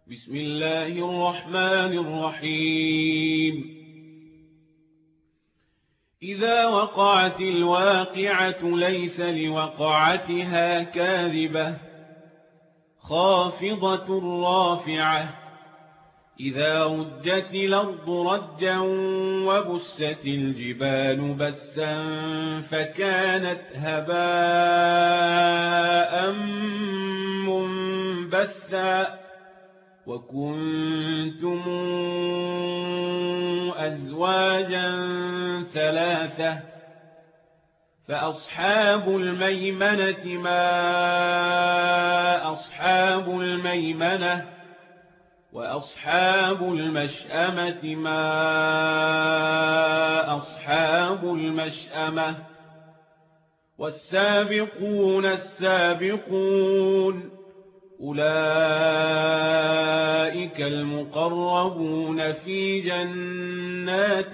بسم الله الرحمن الرحيم إذا وقعت الواقعة ليس لوقعتها كاذبة خافضة رافعة إذا رجت الأرض رجا وبست الجبال بسا فكانت هباء منبثا وكنتم أزواجا ثلاثة فأصحاب الميمنة ما أصحاب الميمنة وأصحاب المشأمة ما أصحاب المشأمة والسابقون السابقون أولئك المقربون في جنات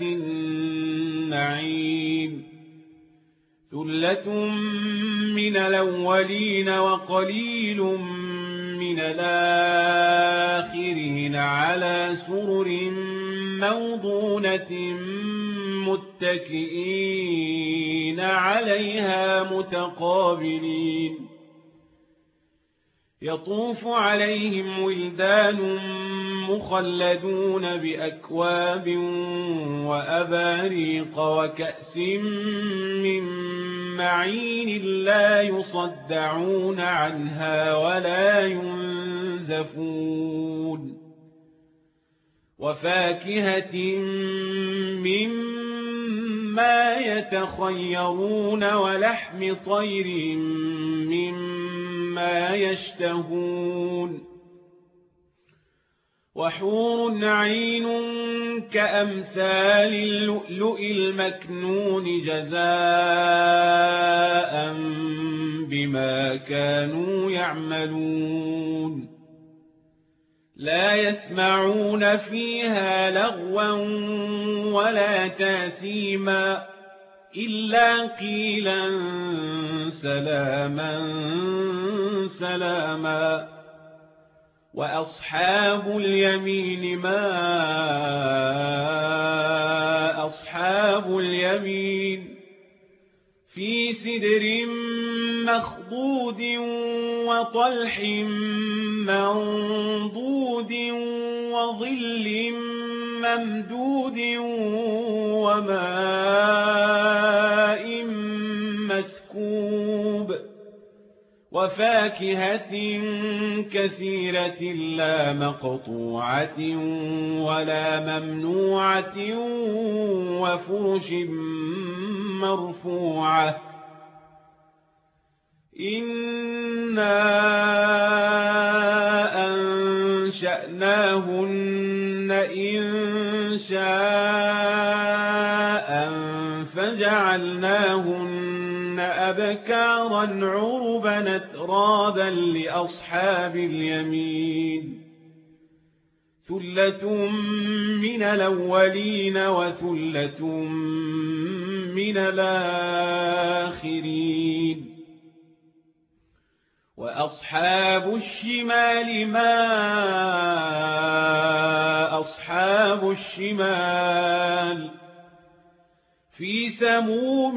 النعيم ثلة من الأولين وقليل من الآخرين على سرر موضونة متكئين عليها متقابلين يطوف عليهم ولدان مخلدون بأكواب وأباريق وكأس من معين لا يصدعون عنها ولا ينزفون وفاكهة مما يتخيرون ولحم طير مما يشتهون وحور عين كأمثال اللؤلؤ المكنون جزاء بما كانوا يعملون لا يسمعون فيها لغوا ولا تاثيما إلا قيلا سلاما سلاما وأصحاب اليمين ما أصحاب اليمين في سدر مخضود وطلح منضود وظل ممدود وماء مسكوب وفاكهة كثيرة لا مقطوعة ولا ممنوعة وفرش مرفوعة إنا أنشأناهن إن شاء فجعلناهن أبكارا عربا أترابا لأصحاب اليمين ثلة من الأولين وثلة من الآخرين وأصحاب الشمال ما أصحاب الشمال في سموم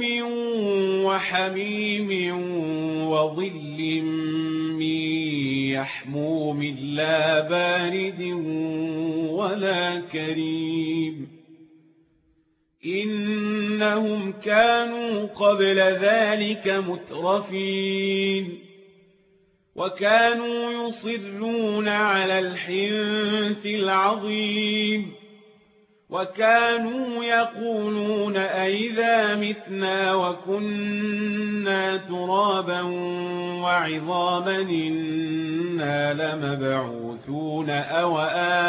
وحميم وظل من يحموم لا بارد ولا كريم إنهم كانوا قبل ذلك مترفين وكانوا يصرون على الحنث العظيم وكانوا يقولون أئذا متنا وكنا ترابا وعظاما إنا لمبعوثون أو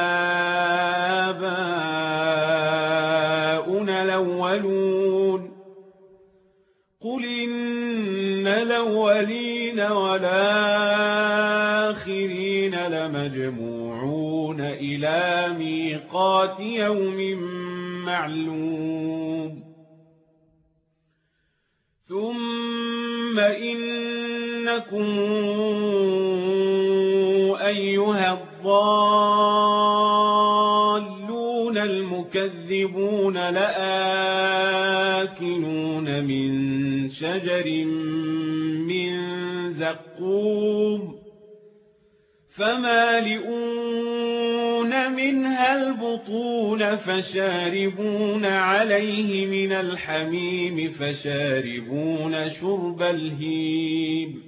آباؤنا الأولون قل إن الأولين والآخرين لمجموعون إلى ميقات يوم معلوم ثم إنكم أيها الضالون المكذبون لآكلون من شجر من زقوم فمالئون منها البطون فشاربون عليه من الحميم فشاربون شرب الهيم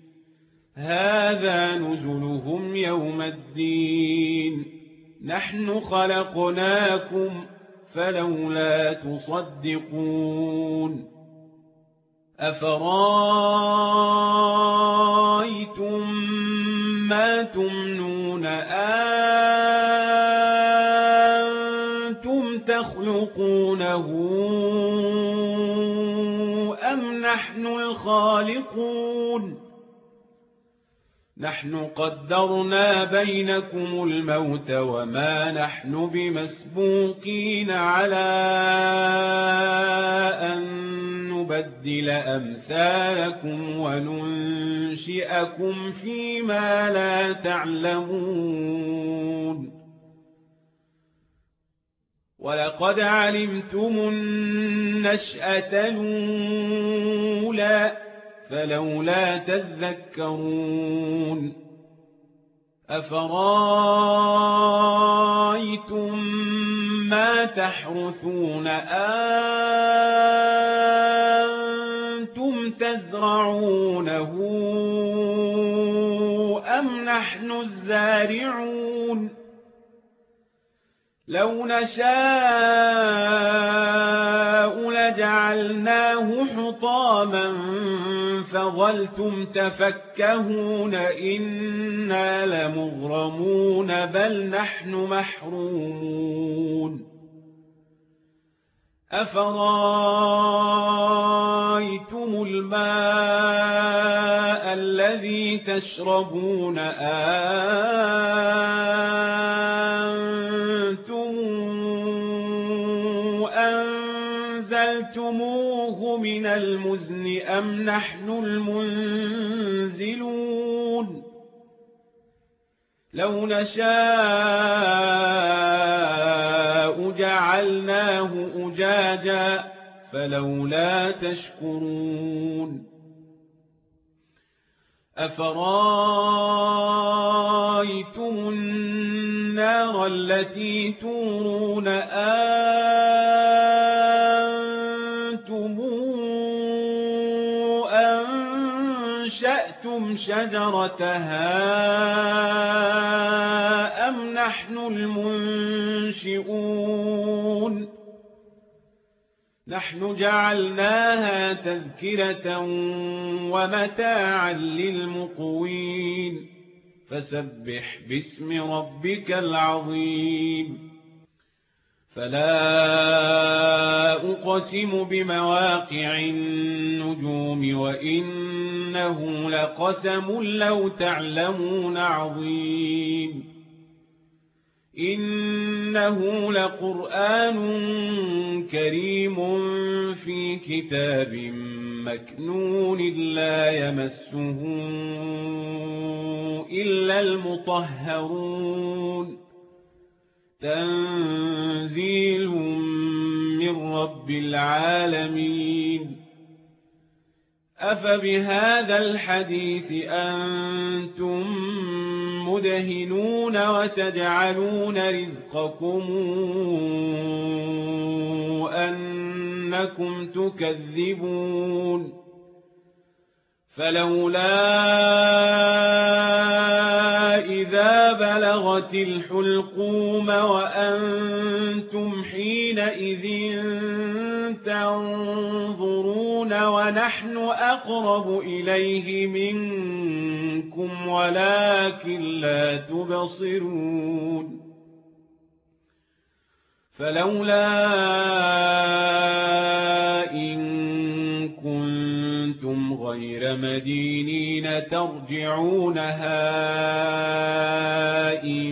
هذا نزلهم يوم الدين نحن خلقناكم فلولا تصدقون أفرأيتم ما تمنون أنتم تخلقونه أم نحن الخالقون نحن قدرنا بينكم الموت وما نحن بمسبوقين على أن نبدل أمثالكم وننشئكم فيما لا تعلمون ولقد علمتم النشأة الأولى فلولا تذكرون أفرأيتم ما تحرثون أنتم تزرعونه أم نحن الزارعون لو نشاء لجعلناه حطاما فظلتم تفكهون إنا لمغرمون بل نحن محرومون أفرأيتم الماء الذي تشربون أنتم أنزلتموه من المزن أم نحن المنزلون لو نشاء جعلناه أجاجا فلولا تشكرون أفرأيتم النار التي تورون أنتم أنشأتم شجرتها أم نحن المنشئون نحن جعلناها تذكرة ومتاعا للمقوين فسبح باسم ربك العظيم فلا أقسم بمواقع النجوم وإنه لقسم لو تعلمون عظيم إنه لقرآن كريم في كتاب مكنون لا يمسه إلا المطهرون تنزيل من رب العالمين أفبهذا الحديث أنتم مدهنون وتجعلون رزقكم أنكم تكذبون فلولا إذا بلغت الحلقوم وأنتم حينئذ تنظرون ونحن أقرب إليه منكم ولكن لا تبصرون فلولا إن كنتم غير مدينين ترجعونها إن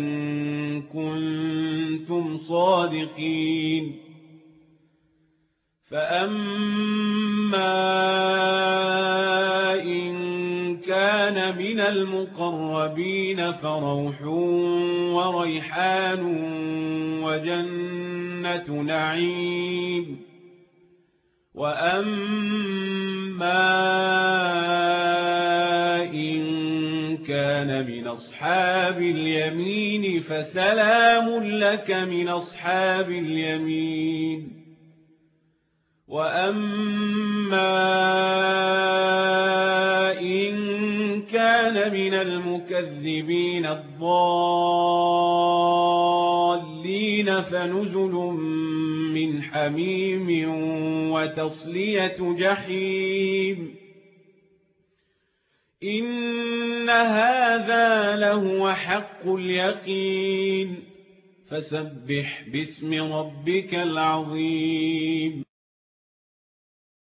كنتم صادقين فأما إن كان كان من المقربين فروح وريحان وجنة نعيم. وأما إن كان من أصحاب اليمين فسلام لك من أصحاب اليمين. وأما إن كان من المكذبين الضالين فنزل من حميم وتصلية جحيم. إن هذا لهو حق اليقين. فسبح باسم ربك العظيم.